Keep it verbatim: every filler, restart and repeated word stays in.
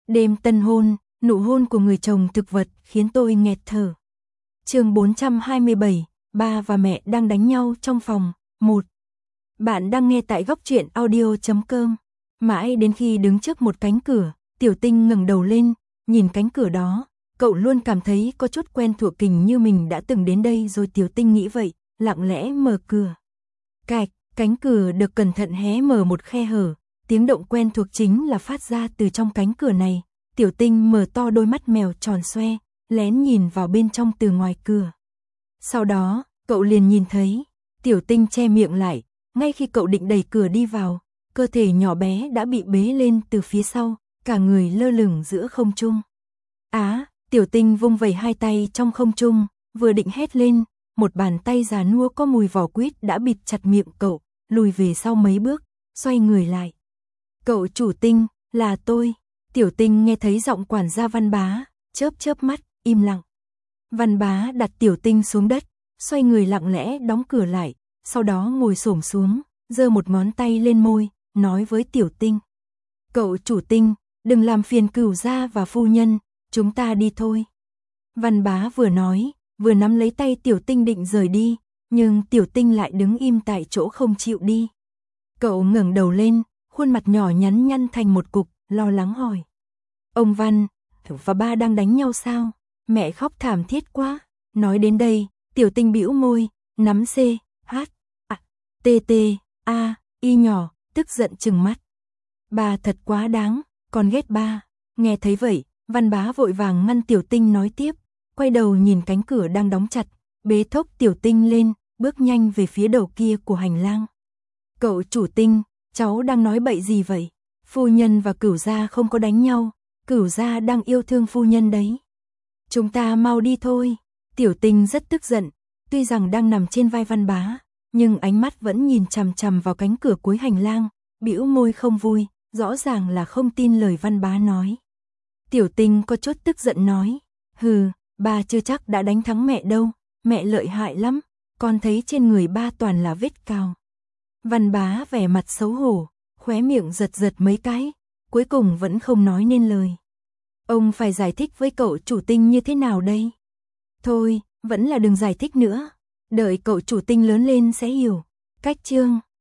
Đêm tân hôn, nụ hôn của người chồng thực vật khiến tôi nghẹt thở. Chương bốn trăm hai mươi bảy, ba và mẹ đang đánh nhau trong phòng. một. Bạn đang nghe tại góc truyện audio chấm com. Mãi đến khi đứng trước một cánh cửa, Tiểu Tinh ngẩng đầu lên, nhìn cánh cửa đó, cậu luôn cảm thấy có chút quen thuộc, kình như mình đã từng đến đây rồi. Tiểu Tinh nghĩ vậy, lặng lẽ mở cửa. Cạch, cánh cửa được cẩn thận hé mở một khe hở, tiếng động quen thuộc chính là phát ra từ trong cánh cửa này. Tiểu Tinh mở to đôi mắt mèo tròn xoe, lén nhìn vào bên trong từ ngoài cửa. Sau đó, cậu liền nhìn thấy, Tiểu Tinh che miệng lại, ngay khi cậu định đẩy cửa đi vào, cơ thể nhỏ bé đã bị bế lên từ phía sau, cả người lơ lửng giữa không trung. Á, Tiểu Tinh vung vẩy hai tay trong không trung, vừa định hét lên, một bàn tay già nua có mùi vỏ quýt đã bịt chặt miệng cậu, lùi về sau mấy bước, xoay người lại. Cậu chủ Tinh, là tôi. Tiểu Tinh nghe thấy giọng quản gia Văn Bá, chớp chớp mắt, im lặng. Văn Bá đặt Tiểu Tinh xuống đất, xoay người lặng lẽ đóng cửa lại, sau đó ngồi xổm xuống, giơ một ngón tay lên môi, nói với Tiểu Tinh. Cậu chủ Tinh, đừng làm phiền cửu gia và phu nhân, chúng ta đi thôi. Văn Bá vừa nói, vừa nắm lấy tay Tiểu Tinh định rời đi, nhưng Tiểu Tinh lại đứng im tại chỗ không chịu đi. Cậu ngẩng đầu lên, khuôn mặt nhỏ nhắn nhăn thành một cục, lo lắng hỏi. Ông Văn, và ba đang đánh nhau sao? Mẹ khóc thảm thiết quá. Nói đến đây, Tiểu Tinh bĩu môi, nắm C, H, A, T, T, A, Y nhỏ, tức giận trừng mắt. Ba thật quá đáng, con ghét ba. Nghe thấy vậy, Văn Bá vội vàng ngăn Tiểu Tinh nói tiếp, quay đầu nhìn cánh cửa đang đóng chặt, bế thốc Tiểu Tinh lên, bước nhanh về phía đầu kia của hành lang. Cậu chủ Tinh, cháu đang nói bậy gì vậy? Phu nhân và cửu gia không có đánh nhau, cửu gia đang yêu thương phu nhân đấy. Chúng ta mau đi thôi. Tiểu Tinh rất tức giận, tuy rằng đang nằm trên vai Văn Bá, nhưng ánh mắt vẫn nhìn chằm chằm vào cánh cửa cuối hành lang, bĩu môi không vui, rõ ràng là không tin lời Văn Bá nói. Tiểu Tinh có chút tức giận nói, hừ, ba chưa chắc đã đánh thắng mẹ đâu, mẹ lợi hại lắm, con thấy trên người ba toàn là vết cào. Văn Bá vẻ mặt xấu hổ, khóe miệng giật giật mấy cái, cuối cùng vẫn không nói nên lời. Ông phải giải thích với cậu chủ Tinh như thế nào đây? Thôi, vẫn là đừng giải thích nữa, đợi cậu chủ Tinh lớn lên sẽ hiểu. Cách chương